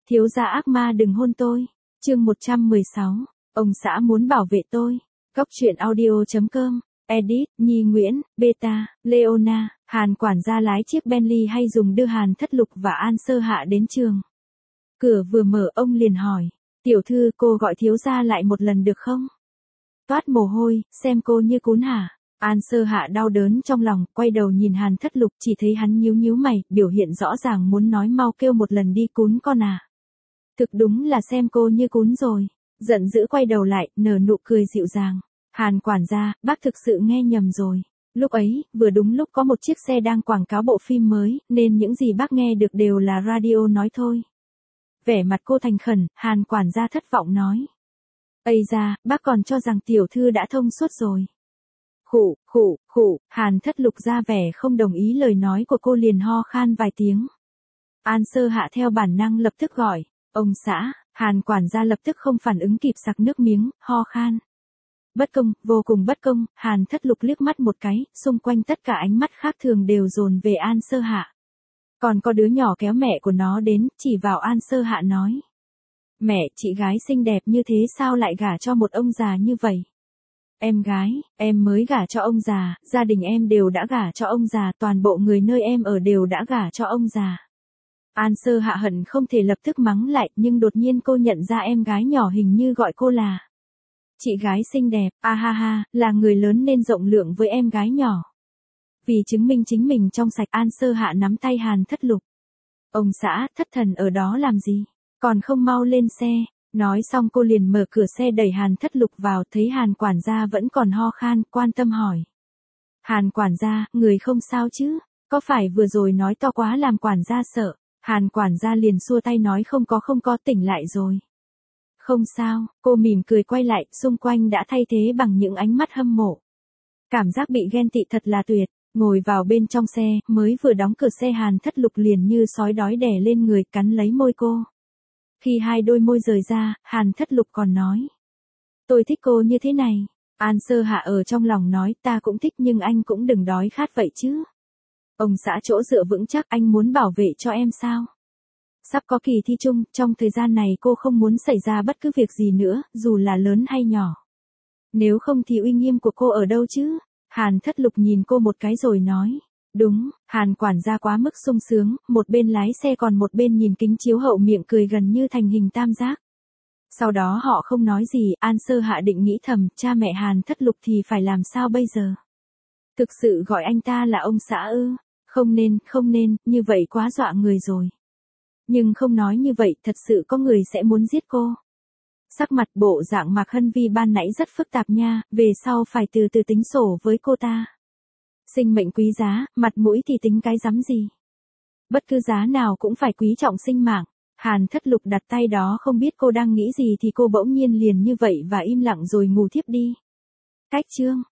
Thiếu gia ác ma đừng hôn tôi. Chương 116. Ông xã muốn bảo vệ tôi. Góc truyện audio.com. Edit, Nhi Nguyễn, Beta, Leona. Hàn quản gia lái chiếc Bentley hay dùng đưa Hàn Thất Lục và An Sơ Hạ đến trường. Cửa vừa mở ông liền hỏi. Tiểu thư, cô gọi thiếu gia lại một lần được không? Toát mồ hôi, xem cô như cún hả? An Sơ Hạ đau đớn trong lòng, quay đầu nhìn Hàn Thất Lục, chỉ thấy hắn nhíu nhíu mày, biểu hiện rõ ràng muốn nói mau kêu một lần đi cún con à. Thực đúng là xem cô như cún rồi. Giận dữ quay đầu lại, nở nụ cười dịu dàng. Hàn quản gia, bác thực sự nghe nhầm rồi. Lúc ấy, vừa đúng lúc có một chiếc xe đang quảng cáo bộ phim mới, nên những gì bác nghe được đều là radio nói thôi. Vẻ mặt cô thành khẩn, Hàn quản gia thất vọng nói. Ây da, bác còn cho rằng tiểu thư đã thông suốt rồi. Khụ, Hàn Thất Lục ra vẻ không đồng ý lời nói của cô liền ho khan vài tiếng. An Sơ Hạ theo bản năng lập tức gọi, ông xã. Hàn quản gia lập tức không phản ứng kịp sặc nước miếng, ho khan. Bất công, vô cùng bất công, Hàn Thất Lục liếc mắt một cái, xung quanh tất cả ánh mắt khác thường đều dồn về An Sơ Hạ. Còn có đứa nhỏ kéo mẹ của nó đến, chỉ vào An Sơ Hạ nói. Mẹ, chị gái xinh đẹp như thế sao lại gả cho một ông già như vậy? Em gái, em mới gả cho ông già, gia đình em đều đã gả cho ông già, toàn bộ người nơi em ở đều đã gả cho ông già. An Sơ Hạ hận không thể lập tức mắng lại, nhưng đột nhiên cô nhận ra em gái nhỏ hình như gọi cô là chị gái xinh đẹp, a ha ha, là người lớn nên rộng lượng với em gái nhỏ. Vì chứng minh chính mình trong sạch, An Sơ Hạ nắm tay Hàn Thất Lục. Ông xã, thất thần ở đó làm gì? Còn không mau lên xe. Nói xong cô liền mở cửa xe đẩy Hàn Thất Lục vào, thấy Hàn quản gia vẫn còn ho khan, quan tâm hỏi. Hàn quản gia, người không sao chứ? Có phải vừa rồi nói to quá làm quản gia sợ? Hàn quản gia liền xua tay nói không có tỉnh lại rồi. Không sao, cô mỉm cười quay lại, xung quanh đã thay thế bằng những ánh mắt hâm mộ. Cảm giác bị ghen tị thật là tuyệt, ngồi vào bên trong xe, mới vừa đóng cửa xe Hàn Thất Lục liền như sói đói đè lên người cắn lấy môi cô. Khi hai đôi môi rời ra, Hàn Thất Lục còn nói. Tôi thích cô như thế này. An Sơ Hạ ở trong lòng nói ta cũng thích nhưng anh cũng đừng đói khát vậy chứ. Ông xã chỗ dựa vững chắc anh muốn bảo vệ cho em sao? Sắp có kỳ thi chung, trong thời gian này cô không muốn xảy ra bất cứ việc gì nữa, dù là lớn hay nhỏ. Nếu không thì uy nghiêm của cô ở đâu chứ? Hàn Thất Lục nhìn cô một cái rồi nói. Đúng, Hàn quản gia quá mức sung sướng, một bên lái xe còn một bên nhìn kính chiếu hậu miệng cười gần như thành hình tam giác. Sau đó họ không nói gì, An Sơ Hạ định nghĩ thầm, cha mẹ Hàn Thất Lục thì phải làm sao bây giờ? Thực sự gọi anh ta là ông xã ư? Không nên, như vậy quá dọa người rồi. Nhưng không nói như vậy, thật sự có người sẽ muốn giết cô. Sắc mặt bộ dạng Mạc Hân Vi ban nãy rất phức tạp nha, về sau phải từ từ tính sổ với cô ta. Sinh mệnh quý giá, mặt mũi thì tính cái rắm gì. Bất cứ giá nào cũng phải quý trọng sinh mạng. Hàn Thất Lục đặt tay đó không biết cô đang nghĩ gì thì cô bỗng nhiên liền như vậy và im lặng rồi ngủ thiếp đi. Cách chương.